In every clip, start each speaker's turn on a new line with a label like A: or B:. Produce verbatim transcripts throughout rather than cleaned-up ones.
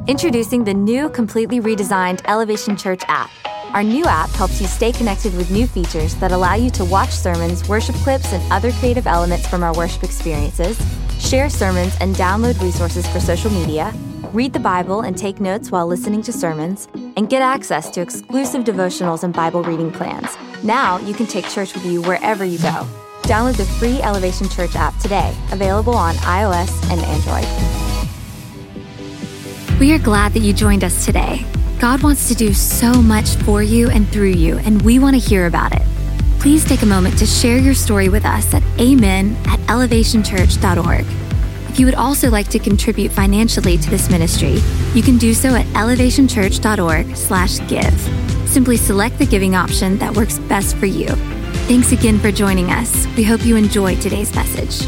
A: Introducing the new, completely redesigned Elevation Church app. Our new app helps you stay connected with new features that allow you to watch sermons, worship clips, and other creative elements from our worship experiences, share sermons and download resources for social media, read the Bible and take notes while listening to sermons, and get access to exclusive devotionals and Bible reading plans. Now you can take church with you wherever you go. Download the free Elevation Church app today, available on iOS and Android. We are glad that you joined us today. God wants to do so much for you and through you, and we want to hear about it. Please take a moment to share your story with us at amen at elevation church dot org. If you would also like to contribute financially to this ministry, you can do so at elevation church dot org slash give. Simply select the giving option that works best for you. Thanks again for joining us. We hope you enjoyed today's message.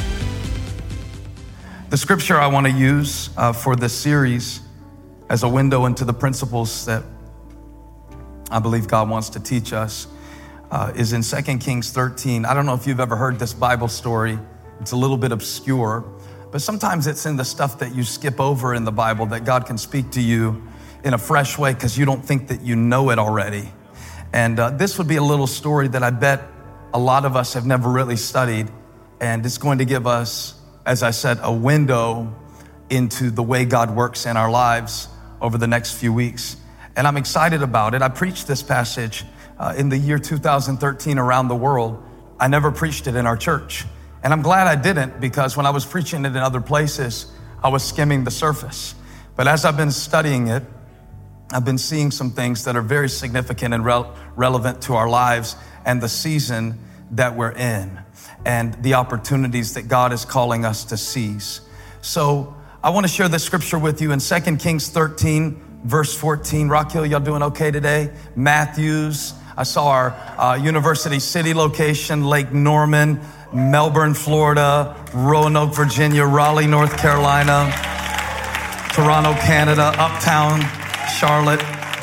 B: The scripture I want to use uh, for this series as a window into the principles that I believe God wants to teach us uh, is in Second Kings thirteen. I don't know if you've ever heard this Bible story. It's a little bit obscure, but sometimes it's in the stuff that you skip over in the Bible that God can speak to you in a fresh way because you don't think that you know it already. And uh, this would be a little story that I bet a lot of us have never really studied, and it's going to give us, as I said, a window into the way God works in our lives over the next few weeks. And I'm excited about it. I preached this passage uh, in the year two thousand thirteen around the world. I never preached it in our church. And I'm glad I didn't, because when I was preaching it in other places, I was skimming the surface. But as I've been studying it, I've been seeing some things that are very significant and re- relevant to our lives and the season that we're in, and the opportunities that God is calling us to seize. So I want to share this scripture with you in Second Kings thirteen, verse fourteen. Rock Hill, y'all doing okay today? Matthews. I saw our uh, University City location, Lake Norman, Melbourne, Florida, Roanoke, Virginia, Raleigh, North Carolina, Toronto, Canada, Uptown, Charlotte,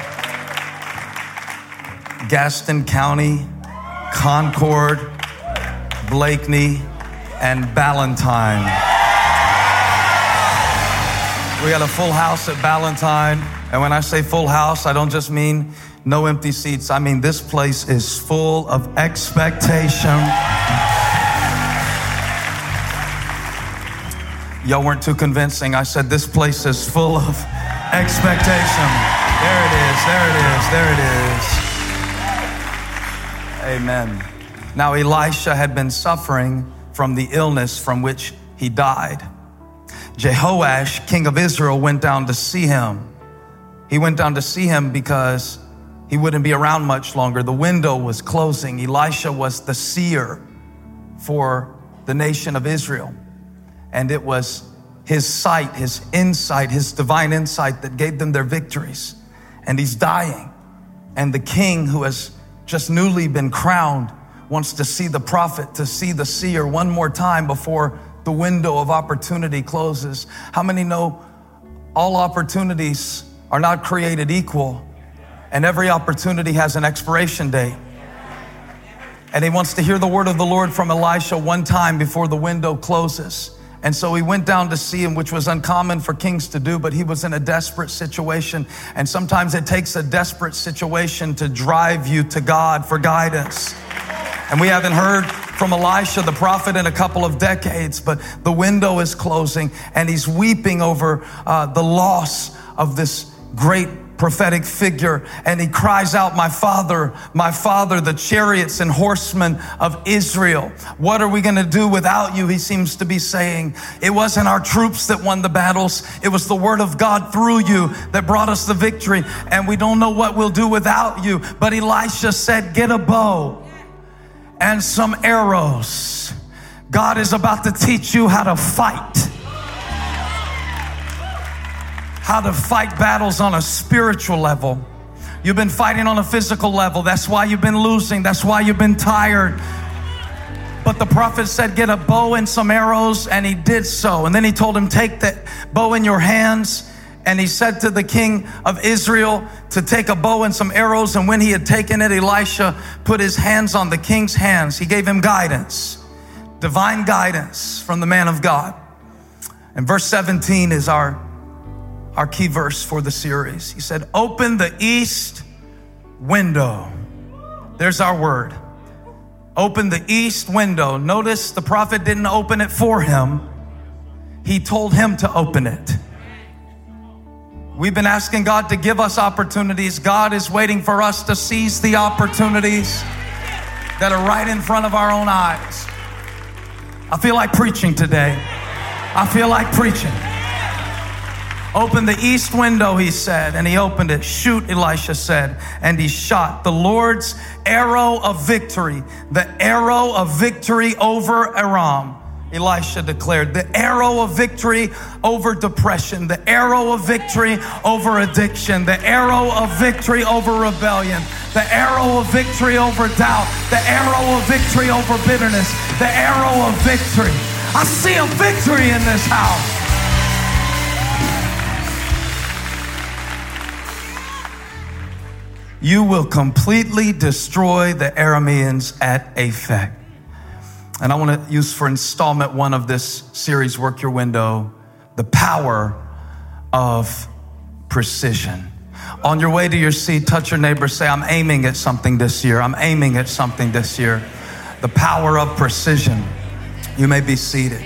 B: Gaston County, Concord, Blakeney, and Ballantyne. We got a full house at Ballantyne. And when I say full house, I don't just mean no empty seats. I mean, this place is full of expectation. Y'all weren't too convincing. I said this place is full of expectation. There it is, there it is, there it is. Amen. Now, Elisha had been suffering from the illness from which he died. Jehoash, king of Israel, went down to see him. He went down to see him because he wouldn't be around much longer. The window was closing. Elisha was the seer for the nation of Israel. And it was his sight, his insight, his divine insight that gave them their victories. And he's dying. And the king, who has just newly been crowned, wants to see the prophet, to see the seer one more time before the window of opportunity closes. How many know all opportunities are not created equal, and every opportunity has an expiration date? And he wants to hear the word of the Lord from Elisha one time before the window closes. And so he went down to see him, which was uncommon for kings to do, but he was in a desperate situation. And sometimes it takes a desperate situation to drive you to God for guidance. And we haven't heard from Elisha, the prophet, in a couple of decades, but the window is closing, and he's weeping over uh, the loss of this great prophetic figure. And he cries out, "My father, my father, the chariots and horsemen of Israel. What are we going to do without you?" He seems to be saying. It wasn't our troops that won the battles. It was the word of God through you that brought us the victory. And we don't know what we'll do without you. But Elisha said, "Get a bow and some arrows. God is about to teach you how to fight. How to fight battles on a spiritual level. You've been fighting on a physical level. That's why you've been losing. That's why you've been tired. But the prophet said, get a bow and some arrows, and he did so. And then he told him, take that bow in your hands. And he said to the king of Israel to take a bow and some arrows. And when he had taken it, Elisha put his hands on the king's hands. He gave him guidance, divine guidance from the man of God. And verse seventeen is our our key verse for the series. He said, open the east window. There's our word. Open the east window. Notice the prophet didn't open it for him. He told him to open it. We've been asking God to give us opportunities. God is waiting for us to seize the opportunities that are right in front of our own eyes. I feel like preaching today. I feel like preaching. Open the east window, he said, and he opened it. Shoot, Elisha said, and he shot. The Lord's arrow of victory, the arrow of victory over Aram, Elisha declared. The arrow of victory over depression, the arrow of victory over addiction, the arrow of victory over rebellion, the arrow of victory over doubt, the arrow of victory over bitterness, the arrow of victory. I see a victory in this house. You will completely destroy the Arameans at Aphek. And I want to use for installment one of this series, Work Your Window, the power of precision. On your way to your seat, touch your neighbor, say, I'm aiming at something this year. I'm aiming at something this year. The power of precision. You may be seated.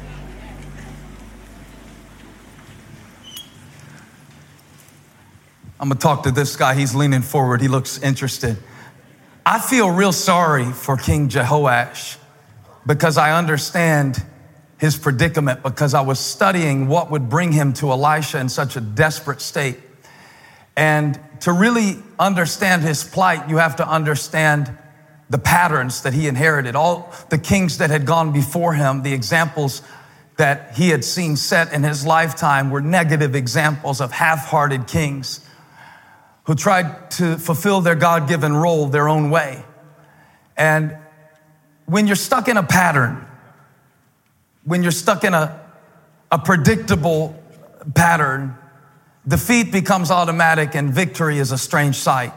B: I'm going to talk to this guy. He's leaning forward. He looks interested. I feel real sorry for King Jehoash because I understand his predicament, because I was studying what would bring him to Elisha in such a desperate state. And to really understand his plight, you have to understand the patterns that he inherited. All the kings that had gone before him, the examples that he had seen set in his lifetime were negative examples of half-hearted kings who tried to fulfill their God-given role their own way. And when you're stuck in a pattern, when you're stuck in a, a predictable pattern, defeat becomes automatic and victory is a strange sight.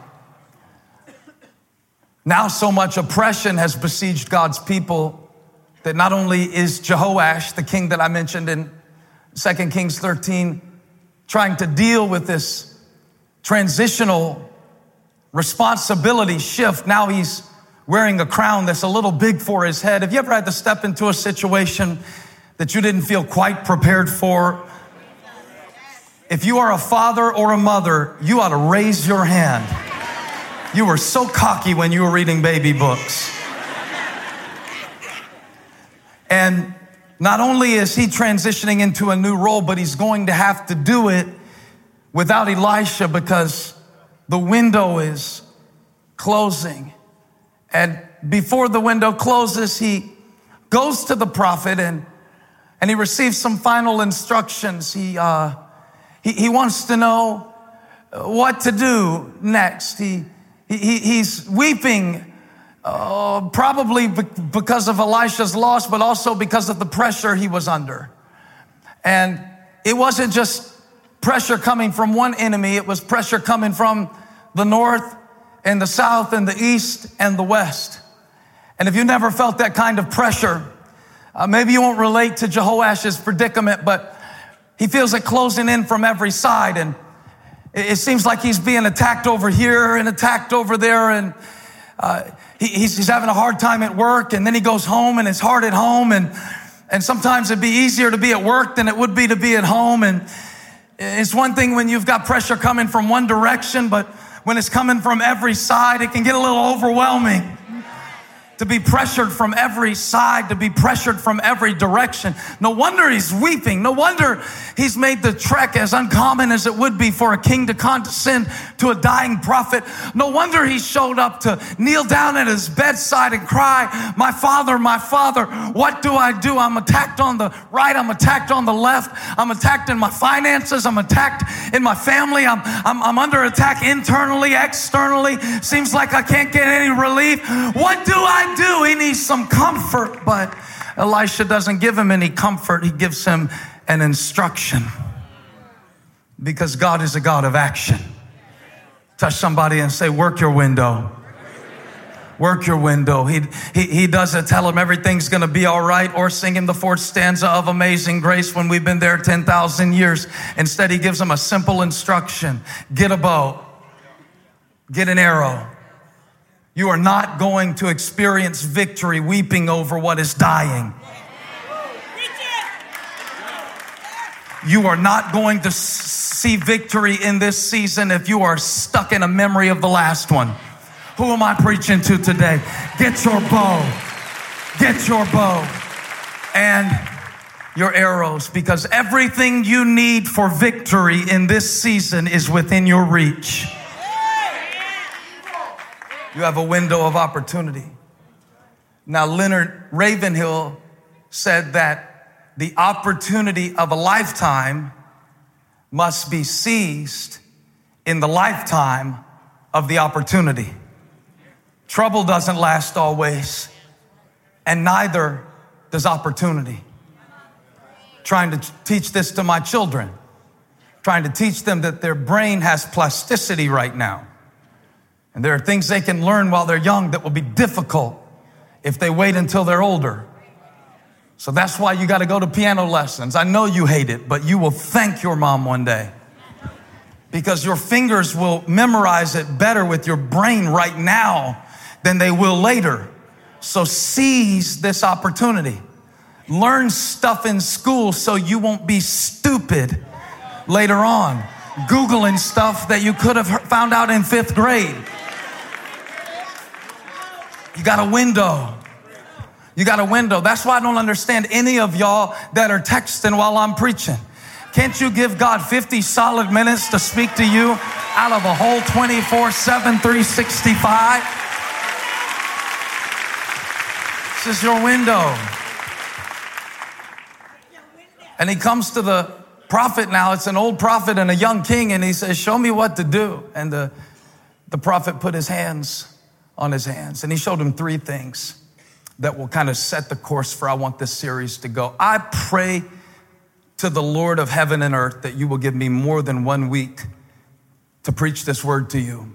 B: Now so much oppression has besieged God's people that not only is Jehoash, the king that I mentioned in Second Kings thirteen, trying to deal with this transitional responsibility shift. Now he's wearing a crown that's a little big for his head. Have you ever had to step into a situation that you didn't feel quite prepared for? If you are a father or a mother, you ought to raise your hand. You were so cocky when you were reading baby books. And not only is he transitioning into a new role, but he's going to have to do it without Elisha because the window is closing. And before the window closes, he goes to the prophet and, and he receives some final instructions. He, uh, he, he wants to know what to do next. He, he he's weeping, uh, probably because of Elisha's loss, but also because of the pressure he was under. And it wasn't just pressure coming from one enemy. It was pressure coming from the north and the south and the east and the west. And if you never felt that kind of pressure, uh, maybe you won't relate to Jehoash's predicament, but he feels it closing in from every side. And it, it seems like he's being attacked over here and attacked over there. And uh, he, he's, he's having a hard time at work. And then he goes home and it's hard at home. And, and sometimes it'd be easier to be at work than it would be to be at home. And it's one thing when you've got pressure coming from one direction, but when it's coming from every side, it can get a little overwhelming. To be pressured from every side, to be pressured from every direction. No wonder he's weeping. No wonder he's made the trek as uncommon as it would be for a king to condescend to a dying prophet. No wonder he showed up to kneel down at his bedside and cry, my father, my father, what do I do? I'm attacked on the right. I'm attacked on the left. I'm attacked in my finances. I'm attacked in my family. I'm, I'm, I'm under attack internally, externally. Seems like I can't get any relief. What do I do? He needs some comfort, but Elisha doesn't give him any comfort. He gives him an instruction because God is a God of action. Touch somebody and say, work your window. Work your window. He, he, he doesn't tell him everything's going to be all right or sing him the fourth stanza of Amazing Grace when we've been there ten thousand years. Instead, he gives him a simple instruction. Get a bow. Get an arrow. You are not going to experience victory weeping over what is dying. You are not going to see victory in this season if you are stuck in a memory of the last one. Who am I preaching to today? Get your bow. Get your bow and your arrows, because everything you need for victory in this season is within your reach. You have a window of opportunity. Now, Leonard Ravenhill said that the opportunity of a lifetime must be seized in the lifetime of the opportunity. Trouble doesn't last always, and neither does opportunity. Trying to teach this to my children, trying to teach them that their brain has plasticity right now. And there are things they can learn while they're young that will be difficult if they wait until they're older. So that's why you got to go to piano lessons. I know you hate it, but you will thank your mom one day, because your fingers will memorize it better with your brain right now than they will later. So seize this opportunity. Learn stuff in school so you won't be stupid later on, Googling stuff that you could have found out in fifth grade. You got a window. You got a window. That's why I don't understand any of y'all that are texting while I'm preaching. Can't you give God fifty solid minutes to speak to you out of a whole twenty-four seven, three sixty-five? This is your window. And he comes to the prophet now. It's an old prophet and a young king. And he says, show me what to do. And the, the prophet put his hands on his hands. And he showed him three things that will kind of set the course for I want this series to go. I pray to the Lord of heaven and earth that you will give me more than one week to preach this word to you.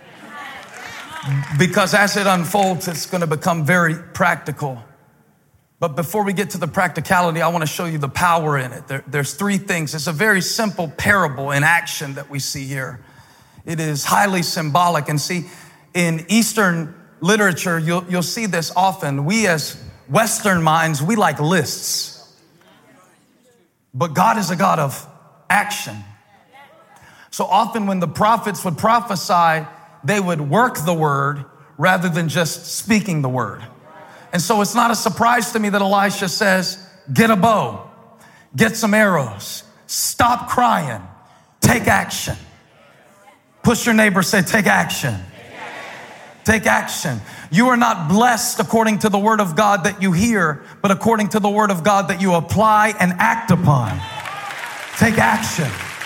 B: Because as it unfolds, it's going to become very practical. But before we get to the practicality, I want to show you the power in it. There, there's three things. It's a very simple parable in action that we see here. It is highly symbolic. And see, in Eastern literature, you'll, you'll see this often. We as Western minds, we like lists. But God is a God of action. So often when the prophets would prophesy, they would work the word rather than just speaking the word. And so it's not a surprise to me that Elisha says, get a bow, get some arrows, stop crying, take action. Push your neighbor, say, take action. Take action. You are not blessed according to the word of God that you hear, but according to the word of God that you apply and act upon. Take action.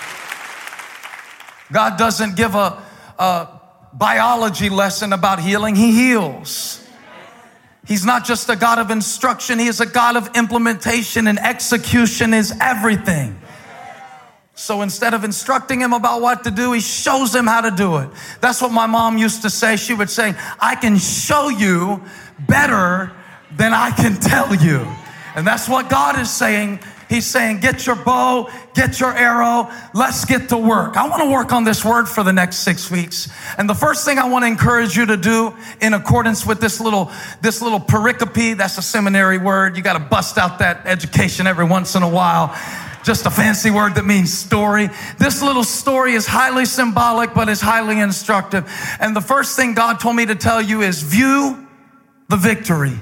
B: God doesn't give a, a biology lesson about healing. He heals. He's not just a God of instruction. He is a God of implementation, and execution is everything. So instead of instructing him about what to do, he shows him how to do it. That's what my mom used to say. She would say, I can show you better than I can tell you. And that's what God is saying. He's saying, get your bow, get your arrow, let's get to work. I want to work on this word for the next six weeks. And the first thing I want to encourage you to do in accordance with this little, this little pericope, that's a seminary word. You got to bust out that education every once in a while. Just a fancy word that means story. This little story is highly symbolic, but is highly instructive. And the first thing God told me to tell you is view the victory.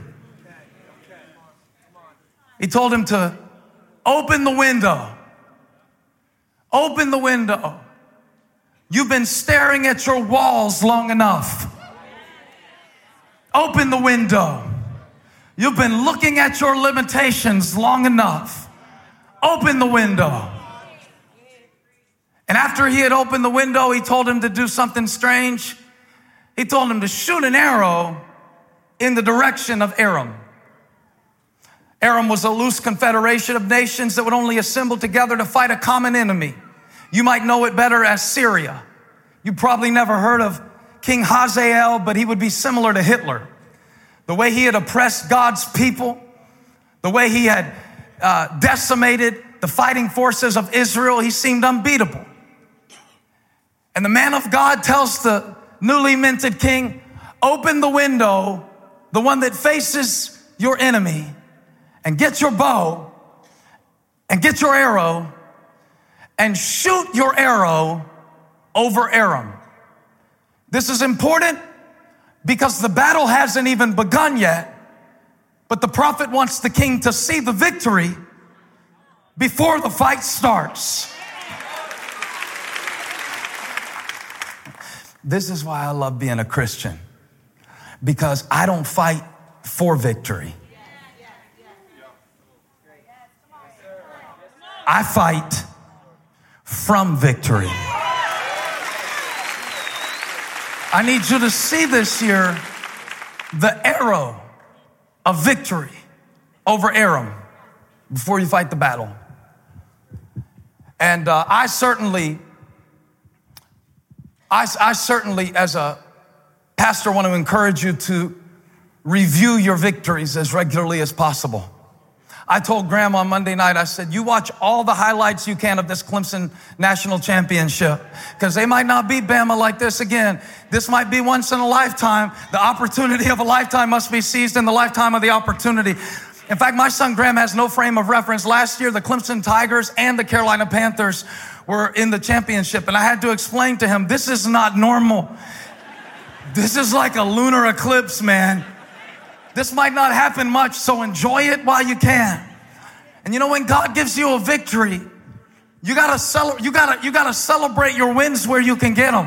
B: He told him to open the window. Open the window. You've been staring at your walls long enough. Open the window. You've been looking at your limitations long enough. Open the window. And after he had opened the window, he told him to do something strange. He told him to shoot an arrow in the direction of Aram. Aram was a loose confederation of nations that would only assemble together to fight a common enemy. You might know it better as Syria. You probably never heard of King Hazael, but he would be similar to Hitler. The way he had oppressed God's people, the way he had uh, decimated the fighting forces of Israel, he seemed unbeatable. And the man of God tells the newly minted king, open the window, the one that faces your enemy, and get your bow and get your arrow and shoot your arrow over Aram. This is important because the battle hasn't even begun yet, but the prophet wants the king to see the victory before the fight starts. This is why I love being a Christian, because I don't fight for victory. I fight from victory. I need you to see this here, the arrow of victory over Aram before you fight the battle. And uh, I certainly, I, I certainly, as a pastor, want to encourage you to review your victories as regularly as possible. I told Graham on Monday night, I said, you watch all the highlights you can of this Clemson national championship, because they might not beat Bama like this again. This might be once in a lifetime. The opportunity of a lifetime must be seized in the lifetime of the opportunity. In fact, my son Graham has no frame of reference. Last year, the Clemson Tigers and the Carolina Panthers were in the championship, and I had to explain to him, this is not normal. This is like a lunar eclipse, man. This might not happen much, so enjoy it while you can. And you know, when God gives you a victory, you gotta cel- you gotta you gotta celebrate your wins where you can get them.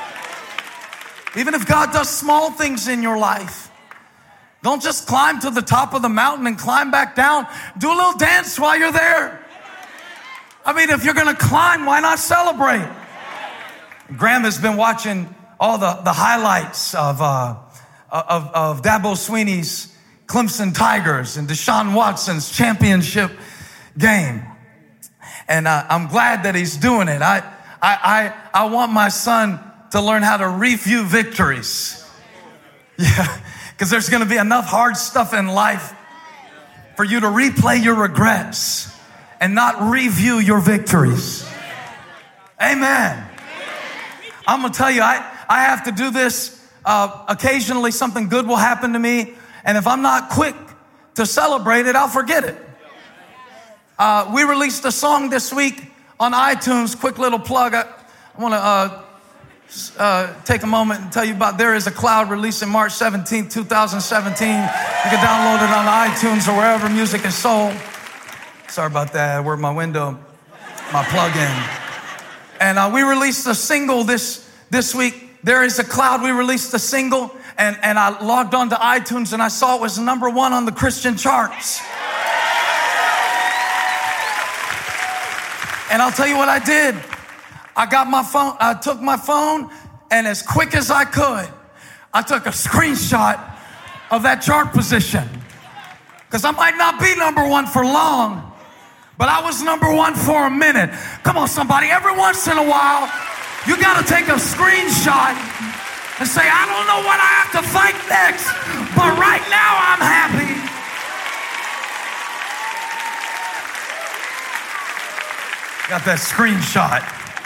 B: Even if God does small things in your life, don't just climb to the top of the mountain and climb back down. Do a little dance while you're there. I mean, if you're gonna climb, why not celebrate? Graham has been watching all the, the highlights of uh, Of, of Dabo Swinney's Clemson Tigers and Deshaun Watson's championship game. And uh, I'm glad that he's doing it. I, I, I, I want my son to learn how to review victories. Yeah, because there's going to be enough hard stuff in life for you to replay your regrets and not review your victories. Amen. I'm going to tell you, I, I have to do this. Uh, occasionally something good will happen to me, and if I'm not quick to celebrate it, I'll forget it. Uh, we released a song this week on iTunes. Quick little plug. I, I want to uh, uh, take a moment and tell you about There Is a Cloud, releasing March seventeenth, twenty seventeen. You can download it on iTunes or wherever music is sold. Sorry about that. I worked my window, my plug-in. And uh, we released a single this this week. There Is a Cloud. We released the single, and, and I logged on to iTunes, and I saw it was number one on the Christian charts. And I'll tell you what I did. I got my phone, I took my phone, and as quick as I could, I took a screenshot of that chart position. Because I might not be number one for long, but I was number one for a minute. Come on, somebody. Every once in a while, you got to take a screenshot and say, I don't know what I have to fight next, but right now I'm happy. Got that screenshot.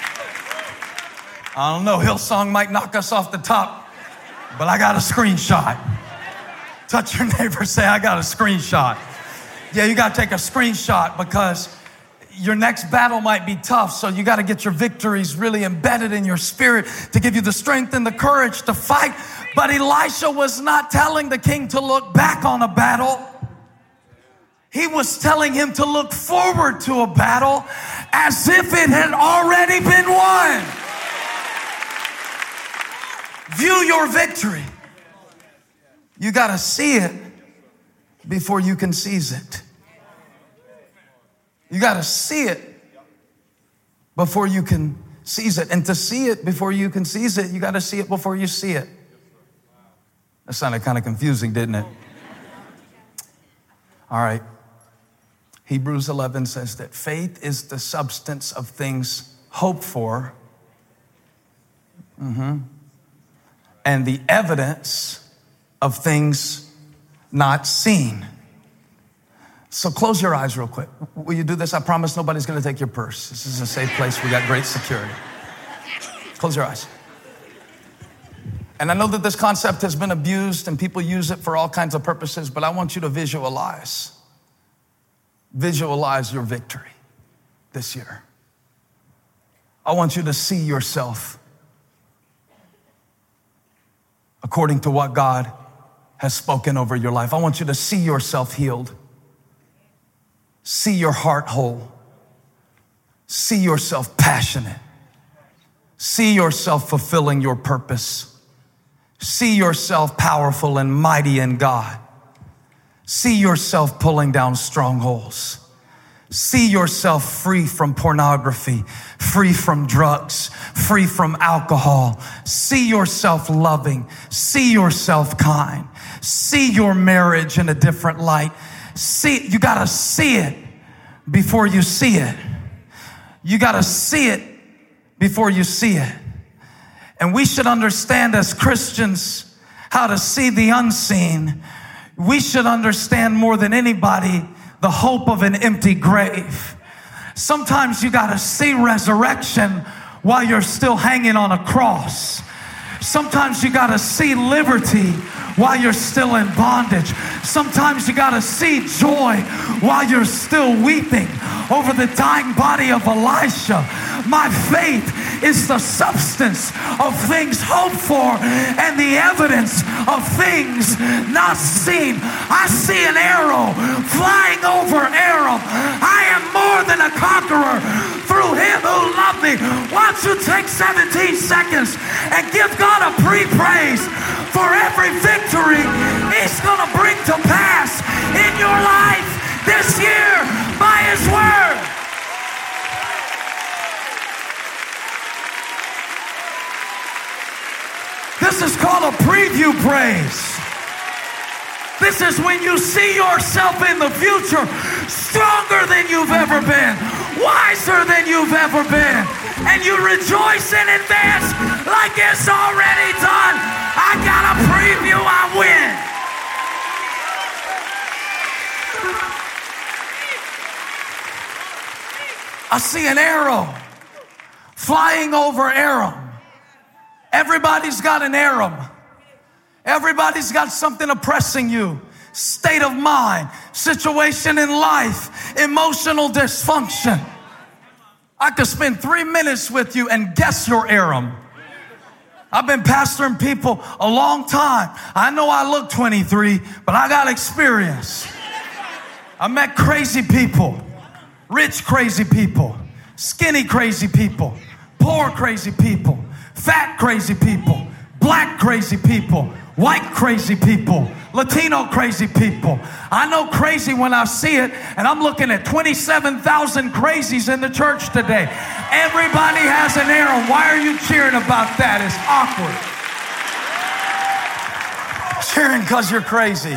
B: I don't know, Hillsong might knock us off the top, but I got a screenshot. Touch your neighbor, say, I got a screenshot. Yeah, you got to take a screenshot because your next battle might be tough, so you got to get your victories really embedded in your spirit to give you the strength and the courage to fight. But Elisha was not telling the king to look back on a battle. He was telling him to look forward to a battle as if it had already been won. View your victory. You got to see it before you can seize it. You got to see it before you can seize it. And to see it before you can seize it, you got to see it before you see it. That sounded kind of confusing, didn't it? All right. Hebrews eleven says that faith is the substance of things hoped for, mm-hmm, and the evidence of things not seen. So close your eyes real quick. Will you do this? I promise nobody's going to take your purse. This is a safe place. We got great security. Close your eyes. And I know that this concept has been abused and people use it for all kinds of purposes, but I want you to visualize. Visualize your victory this year. I want you to see yourself according to what God has spoken over your life. I want you to see yourself healed. See your heart whole. See yourself passionate. See yourself fulfilling your purpose. See yourself powerful and mighty in God. See yourself pulling down strongholds. See yourself free from pornography, free from drugs, free from alcohol. See yourself loving. See yourself kind. See your marriage in a different light. See, you gotta see it before you see it. You gotta see it before you see it. And we should understand as Christians how to see the unseen. We should understand more than anybody the hope of an empty grave. Sometimes you gotta see resurrection while you're still hanging on a cross. Sometimes you gotta see liberty while you're still in bondage. Sometimes you gotta see joy while you're still weeping over the dying body of Elisha. My faith is the substance of things hoped for and the evidence of things not seen. I see an arrow flying over Aram. I am more than a conqueror through him who loved me. Why don't you take seventeen seconds and give God a pre-praise for every victory he's going to bring to pass in your life this year by his word. This is called a preview praise. This is when you see yourself in the future stronger than you've ever been, wiser than you've ever been, and you rejoice in advance like it's already done. I got a preview, I win. I see an arrow flying over Aram. Everybody's got an Aram. Everybody's got something oppressing you. State of mind, situation in life, emotional dysfunction. I could spend three minutes with you and guess your Aram. I've been pastoring people a long time. I know I look twenty-three, but I got experience. I met crazy people, rich crazy people, skinny crazy people, poor crazy people, fat crazy people, black crazy people, white crazy people, Latino crazy people. I know crazy when I see it, and I'm looking at twenty-seven thousand crazies in the church today. Everybody has an arrow. Why are you cheering about that? It's awkward. Cheering because you're crazy.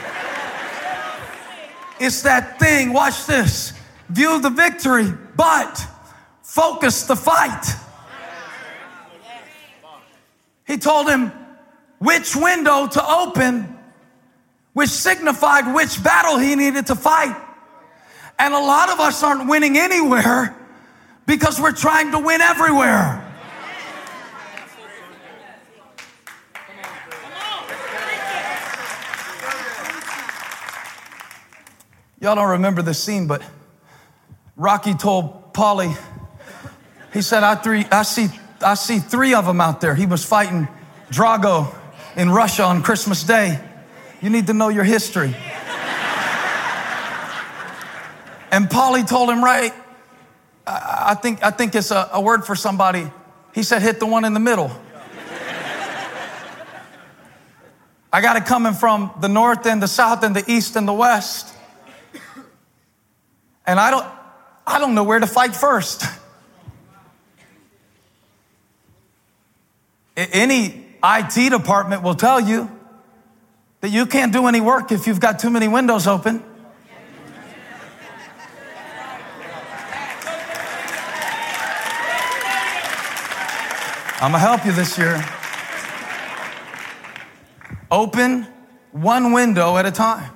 B: It's that thing, watch this. View the victory, but focus the fight. He told him which window to open, which signified which battle he needed to fight. And a lot of us aren't winning anywhere because we're trying to win everywhere. Y'all don't remember the scene, but Rocky told Paulie, he said, I, three, I, see, I see three of them out there. He was fighting Drago in Russia on Christmas Day. You need to know your history. And Paulie told him, right, I, I think I think it's a, a word for somebody. He said, hit the one in the middle. I got it coming from the north and the south and the east and the west. And I don't, I don't know where to fight first. Any I T department will tell you that you can't do any work if you've got too many windows open. I'm gonna help you this year. Open one window at a time.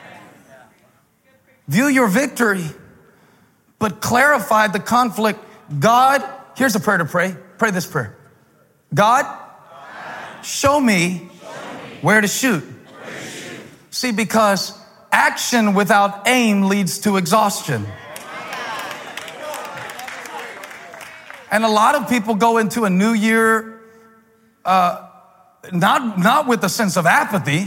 B: View your victory, but clarify the conflict. God, here's a prayer to pray. Pray this prayer. God, show me where to shoot. See, because action without aim leads to exhaustion. And a lot of people go into a new year uh, not, not with a sense of apathy,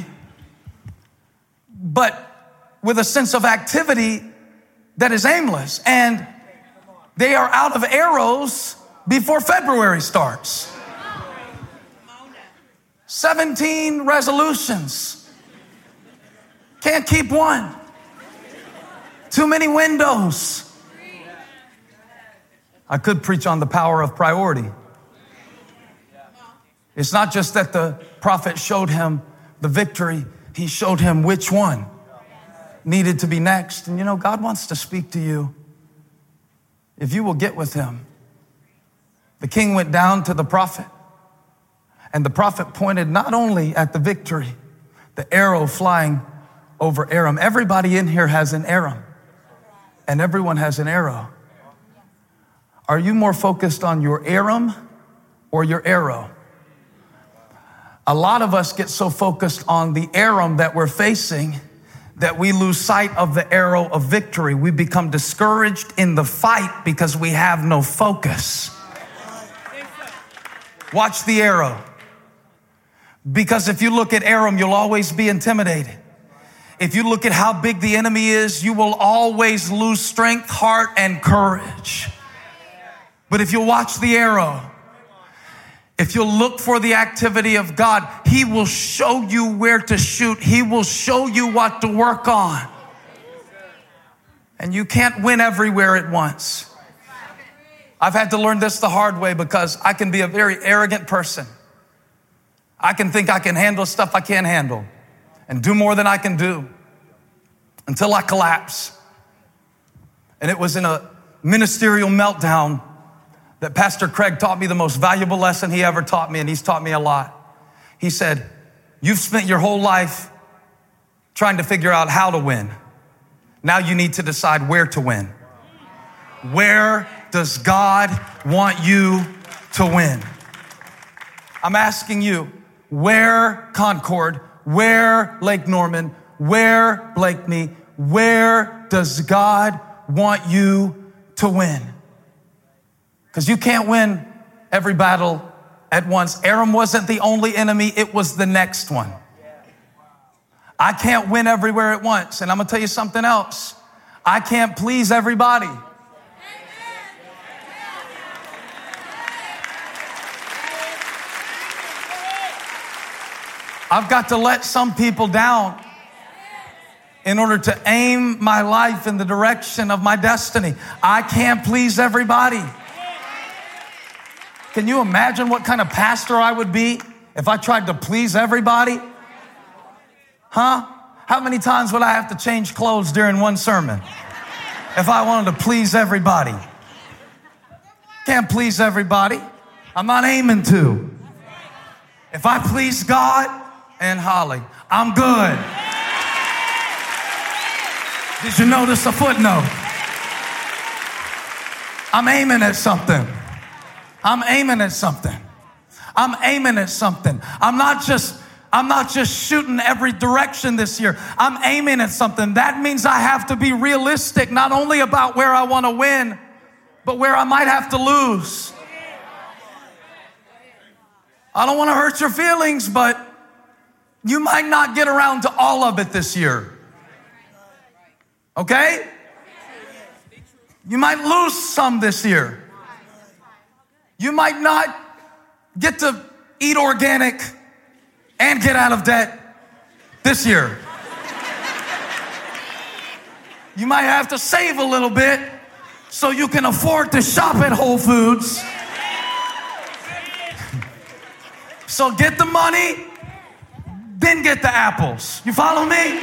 B: but with a sense of activity that is aimless. And they are out of arrows before February starts. seventeen resolutions. Can't keep one. Too many windows. I could preach on the power of priority. It's not just that the prophet showed him the victory, he showed him which one needed to be next. And you know, God wants to speak to you if you will get with him. The king went down to the prophet, and the prophet pointed not only at the victory, the arrow flying over Aram. Everybody in here has an Aram, and everyone has an arrow. Are you more focused on your Aram or your arrow? A lot of us get so focused on the Aram that we're facing that we lose sight of the arrow of victory. We become discouraged in the fight because we have no focus. Watch the arrow. Because if you look at Aram, you'll always be intimidated. If you look at how big the enemy is, you will always lose strength, heart, and courage. But if you watch the arrow, if you'll look for the activity of God, he will show you where to shoot. He will show you what to work on. And you can't win everywhere at once. I've had to learn this the hard way because I can be a very arrogant person. I can think I can handle stuff I can't handle and do more than I can do until I collapse. And it was in a ministerial meltdown that Pastor Craig taught me the most valuable lesson he ever taught me, and he's taught me a lot. He said, you've spent your whole life trying to figure out how to win. Now you need to decide where to win. Where does God want you to win? I'm asking you, where Concord, where Lake Norman, where Blakeney, where does God want you to win? Because you can't win every battle at once. Aram wasn't the only enemy, it was the next one. I can't win everywhere at once. And I'm going to tell you something else. I can't please everybody. I've got to let some people down in order to aim my life in the direction of my destiny. I can't please everybody. Can you imagine what kind of pastor I would be if I tried to please everybody? Huh? How many times would I have to change clothes during one sermon if I wanted to please everybody? Can't please everybody. I'm not aiming to. If I please God and Holly, I'm good. Did you notice the footnote? I'm aiming at something. I'm aiming at something. I'm aiming at something. I'm not just, I'm not just shooting every direction this year. I'm aiming at something. That means I have to be realistic, not only about where I want to win, but where I might have to lose. I don't want to hurt your feelings, but you might not get around to all of it this year. Okay? You might lose some this year. You might not get to eat organic and get out of debt this year. You might have to save a little bit so you can afford to shop at Whole Foods. So get the money, then get the apples. You follow me?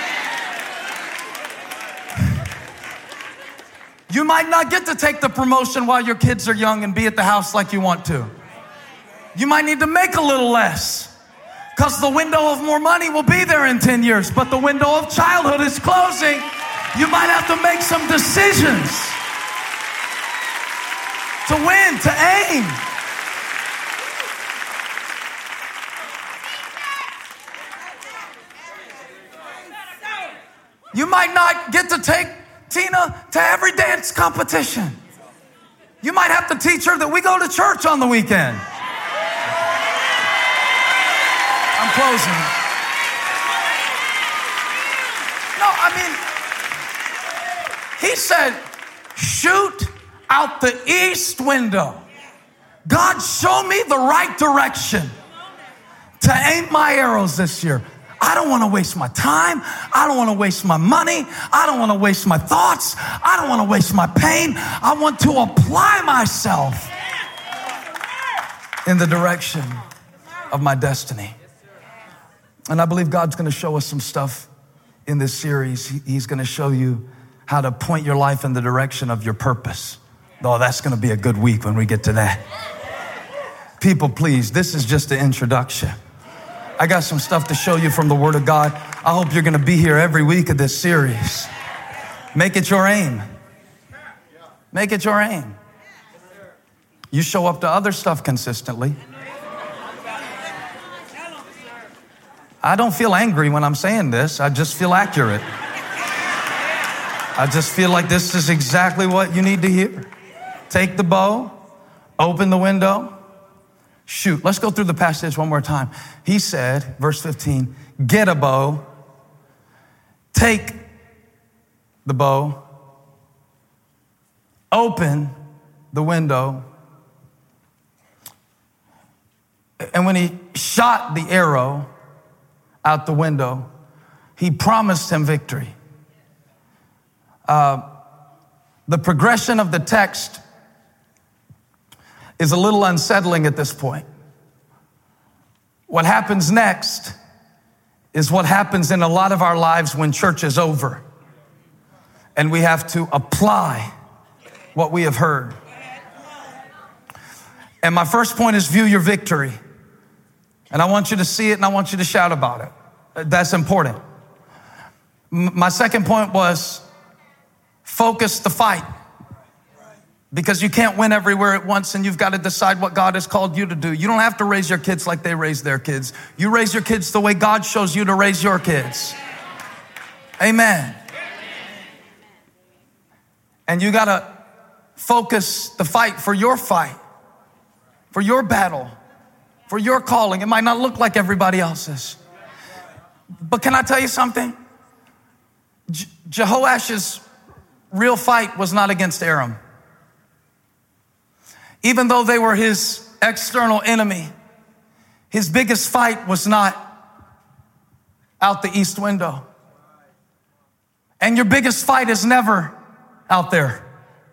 B: You might not get to take the promotion while your kids are young and be at the house like you want to. You might need to make a little less Because the window of more money will be there in ten years, but the window of childhood is closing. You might have to make some decisions to win, to aim. You might not get to take Tina to every dance competition. You might have to teach her that we go to church on the weekend. I'm closing. No, I mean, he said, shoot out the east window. God, show me the right direction to aim my arrows this year. I don't want to waste my time. I don't want to waste my money. I don't want to waste my thoughts. I don't want to waste my pain. I want to apply myself in the direction of my destiny. And I believe God's going to show us some stuff in this series. He's going to show you how to point your life in the direction of your purpose. Oh, that's going to be a good week when we get to that. People, please, this is just the introduction. I got some stuff to show you from the Word of God. I hope you're going to be here every week of this series. Make it your aim. Make it your aim. You show up to other stuff consistently. I don't feel angry when I'm saying this. I just feel accurate. I just feel like this is exactly what you need to hear. Take the bow, open the window, shoot. Let's go through the passage one more time. He said, verse fifteen, get a bow, take the bow, open the window. And when he shot the arrow out the window, he promised him victory. Uh, the progression of the text is a little unsettling at this point. What happens next is what happens in a lot of our lives when church is over and we have to apply what we have heard. And my first point is view your victory. And I want you to see it and I want you to shout about it. That's important. M- my second point was focus the fight. Because you can't win everywhere at once and you've got to decide what God has called you to do. You don't have to raise your kids like they raise their kids. You raise your kids the way God shows you to raise your kids. Amen. And you got to focus the fight for your fight, for your battle, for your calling. It might not look like everybody else's. But can I tell you something? Je- Jehoash's real fight was not against Aram. Even though they were his external enemy, his biggest fight was not out the east window. And your biggest fight is never out there.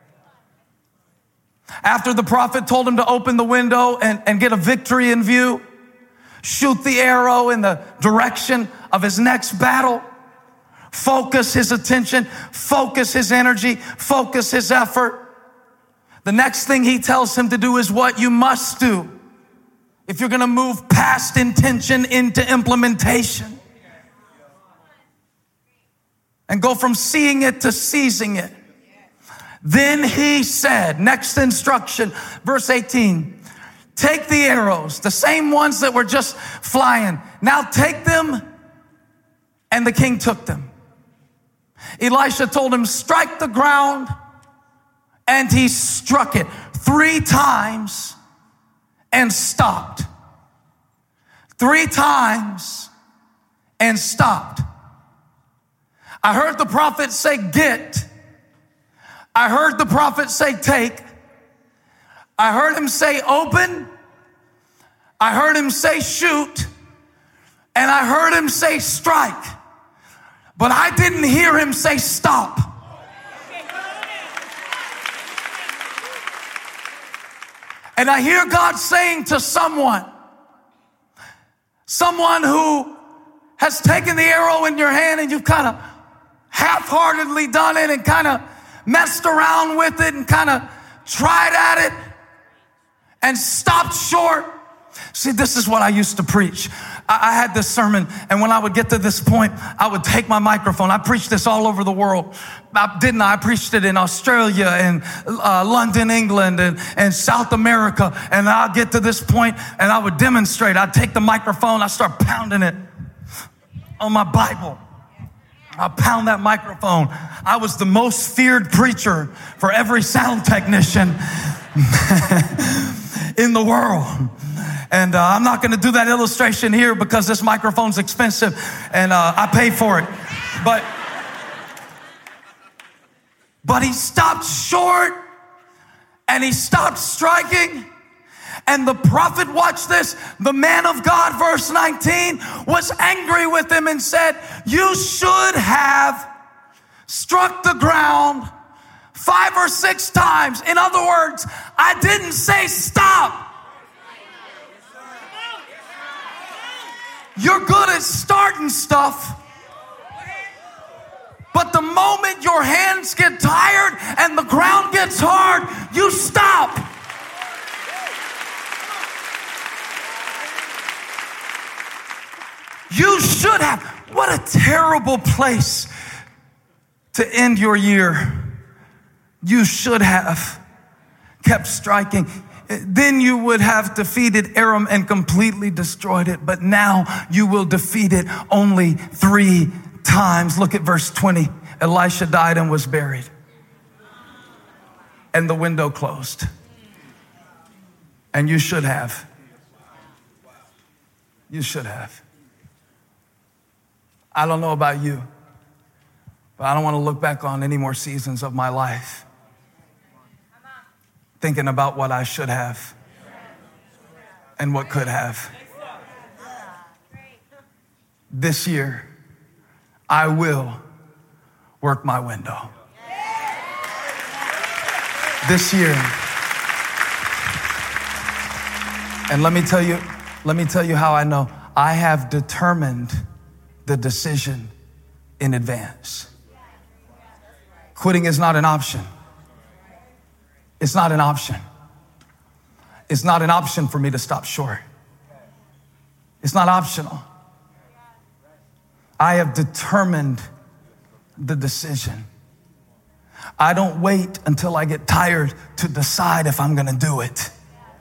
B: After the prophet told him to open the window and, and get a victory in view, shoot the arrow in the direction of his next battle, focus his attention, focus his energy, focus his effort. The next thing he tells him to do is what you must do if you're going to move past intention into implementation and go from seeing it to seizing it. Then he said, next instruction, verse eighteen, take the arrows, the same ones that were just flying. Now take them. And the king took them. Elisha told him, strike the ground. And he struck it three times and stopped. Three times and stopped. I heard the prophet say, get. I heard the prophet say, take. I heard him say, open. I heard him say, shoot. And I heard him say, strike. But I didn't hear him say, stop. And I hear God saying to someone, someone who has taken the arrow in your hand and you've kind of half-heartedly done it and kind of messed around with it and kind of tried at it and stopped short. See, this is what I used to preach. I, I had this sermon, and when I would get to this point, I would take my microphone. I preached this all over the world. I didn't I? I preached it in Australia and uh, London, England, and, and South America. And I'll get to this point, and I would demonstrate. I'd take the microphone, I'd start pounding it on my Bible. I pound that microphone. I was the most feared preacher for every sound technician in the world. And uh, I'm not going to do that illustration here because this microphone's expensive and uh, I paid for it. But, but he stopped short and he stopped striking. And the prophet, watch this, the man of God, verse nineteen, was angry with him and said, you should have struck the ground five or six times. In other words, I didn't say stop. You're good at starting stuff, but the moment your hands get tired and the ground gets hard, you stop. You should have. What a terrible place to end your year. You should have kept striking. Then you would have defeated Aram and completely destroyed it. But now you will defeat it only three times. Look at verse twenty. Elisha died and was buried. And the window closed. And you should have. You should have. I don't know about you, but I don't want to look back on any more seasons of my life thinking about what I should have and what could have. This year, I will work my window. This year. And let me tell you, let me tell you how I know. I have determined the decision in advance. Quitting is not an option. It's not an option. It's not an option for me to stop short. It's not optional. I have determined the decision. I don't wait until I get tired to decide if I'm going to do it.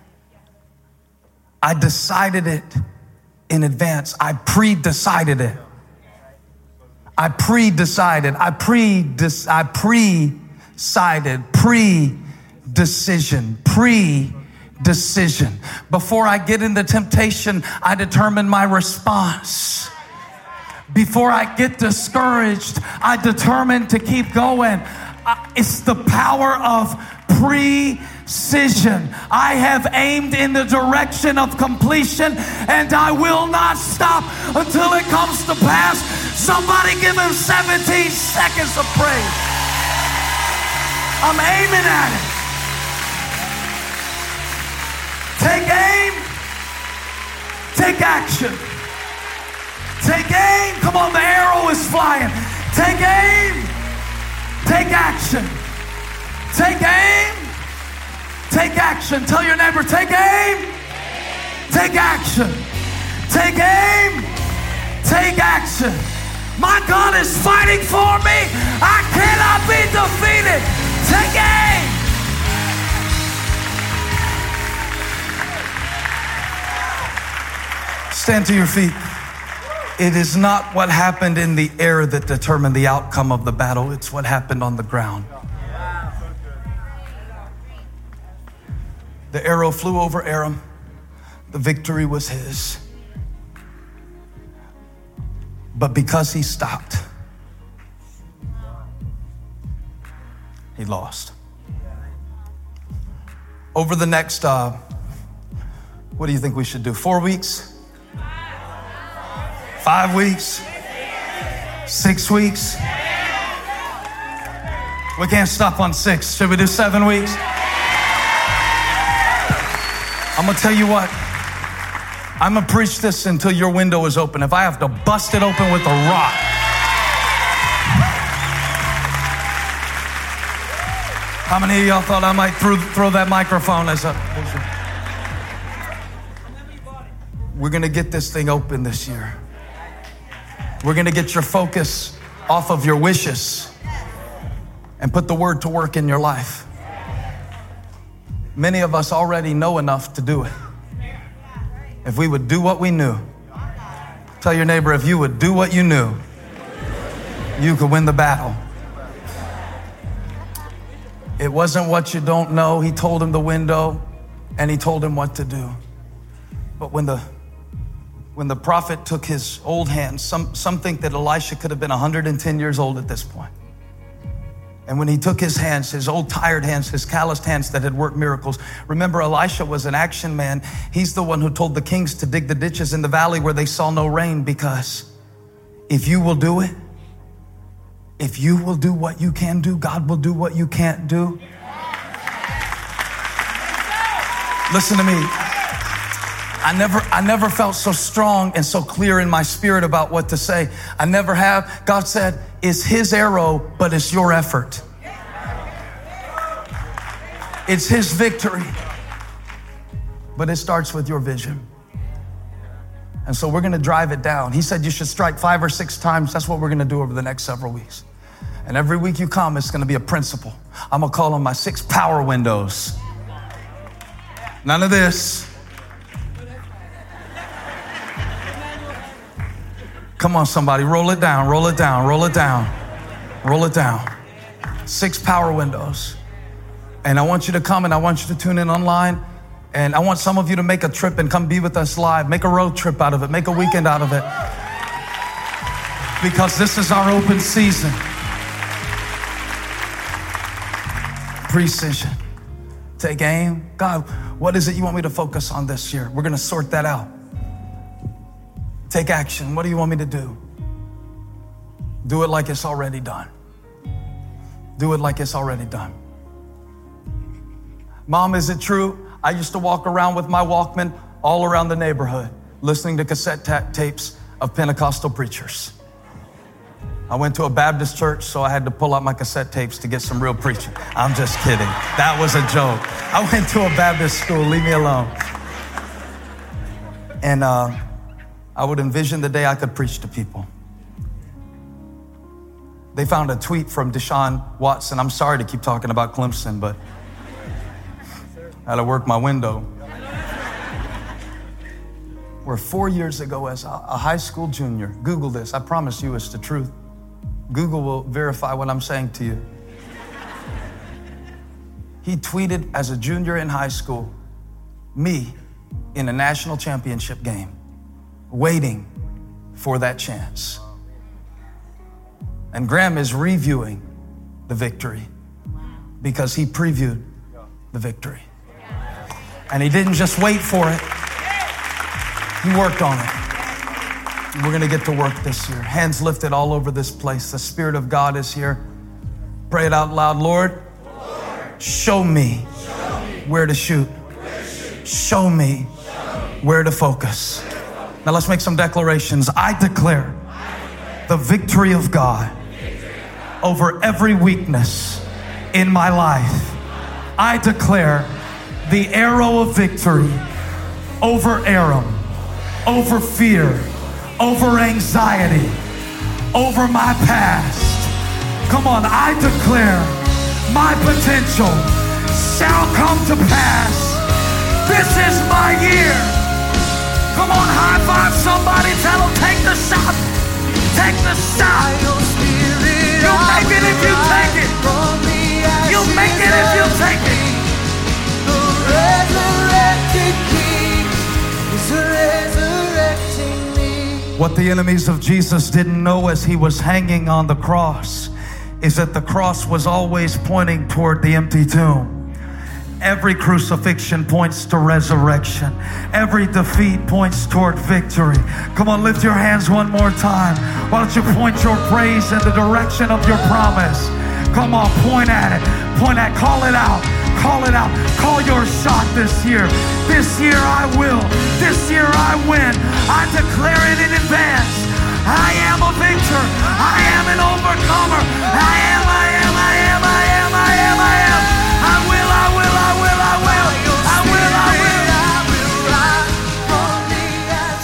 B: I decided it in advance. I pre-decided it. I pre-decided. I pre I pre-decided. Pre-decision. Pre-decision. Before I get into temptation, I determine my response. Before I get discouraged, I determine to keep going. It's the power of precision. I have aimed in the direction of completion, and I will not stop until it comes to pass. Somebody give him seventeen seconds of praise. I'm aiming at it. Take aim. Take action. Take aim. Come on, the arrow is flying. Take aim. Take action. Take aim. Take action. Tell your neighbor, take aim. Take action. Take aim. Take action. My God is fighting for me. I cannot be defeated. Take aim. Stand to your feet. It is not what happened in the air that determined the outcome of the battle. It's what happened on the ground. The arrow flew over Aram. The victory was his. But because he stopped, he lost. Over the next, uh, what do you think we should do? Four weeks? Five weeks? Six weeks? We can't stop on six. Should we do seven weeks? I'm going to tell you what. I'm going to preach this until your window is open. If I have to bust it open with a rock. How many of y'all thought I might throw, throw that microphone as a... We're going to get this thing open this year. We're going to get your focus off of your wishes and put the word to work in your life. Many of us already know enough to do it. If we would do what we knew, tell your neighbor, if you would do what you knew, you could win the battle. It wasn't what you don't know. He told him the window and he told him what to do. But when the when the prophet took his old hands, some, some think that Elisha could have been one hundred ten years old at this point. And when he took his hands, his old tired hands, his calloused hands that had worked miracles. Remember, Elisha was an action man. He's the one who told the kings to dig the ditches in the valley where they saw no rain, because if you will do it, if you will do what you can do, God will do what you can't do. Listen to me. I never, I never felt so strong and so clear in my spirit about what to say. I never have. God said, it's his arrow, but it's your effort. It's his victory, but it starts with your vision. And so we're going to drive it down. He said you should strike five or six times. That's what we're going to do over the next several weeks. And every week you come, it's going to be a principle. I'm going to call them my six power windows. None of this. Come on, somebody, roll it down, roll it down, roll it down, roll it down. Six power windows. And I want you to come and I want you to tune in online. And I want some of you to make a trip and come be with us live. Make a road trip out of it. Make a weekend out of it. Because this is our open season. Precision. Take aim. God, what is it you want me to focus on this year? We're going to sort that out. Take action. What do you want me to do? Do it like it's already done. Do it like it's already done. Mom, is it true? I used to walk around with my Walkman all around the neighborhood, listening to cassette ta- tapes of Pentecostal preachers. I went to a Baptist church, so I had to pull out my cassette tapes to get some real preaching. I'm just kidding. That was a joke. I went to a Baptist school. Leave me alone. And uh, I would envision the day I could preach to people. They found a tweet from Deshaun Watson. I'm sorry to keep talking about Clemson, but I had to work my window. Where four years ago as a high school junior, Google this, I promise you it's the truth. Google will verify what I'm saying to you. He tweeted as a junior in high school, me in a national championship game, waiting for that chance. And Graham is reviewing the victory because he previewed the victory. And he didn't just wait for it. He worked on it. We're going to get to work this year. Hands lifted all over this place. The Spirit of God is here. Pray it out loud. Lord, Lord show, me show me where to shoot. Where to shoot. Show, me show me where to focus. Where to focus. Now let's make some declarations. I declare, I declare the victory of God, victory of God over every weakness in my life. I declare the arrow of victory over Aram, over fear, over anxiety, over my past. Come on, I declare my potential shall come to pass. This is my year. Come on, high five somebody, tell them take the shot. Take the shot. You make it if you take it. You make it if you take it. Resurrected King is resurrecting me. What the enemies of Jesus didn't know as he was hanging on the cross is that the cross was always pointing toward the empty tomb. Every crucifixion points to resurrection. Every defeat points toward victory. Come on, lift your hands one more time. Why don't you point your praise in the direction of your promise? Come on, point at it. Point at, call it out. Call it out. Call your shot this year. This year I will. This year I win. I declare it in advance. I am a victor. I am an overcomer. I am, I am, I am, I am, I am, I am. I will, I will, I will, I will. I will, I will.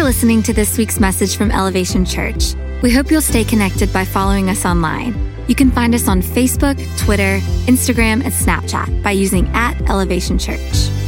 A: for listening to this week's message from Elevation Church. We hope you'll stay connected by following us online. You can find us on Facebook, Twitter, Instagram, and Snapchat by using at Elevation Church.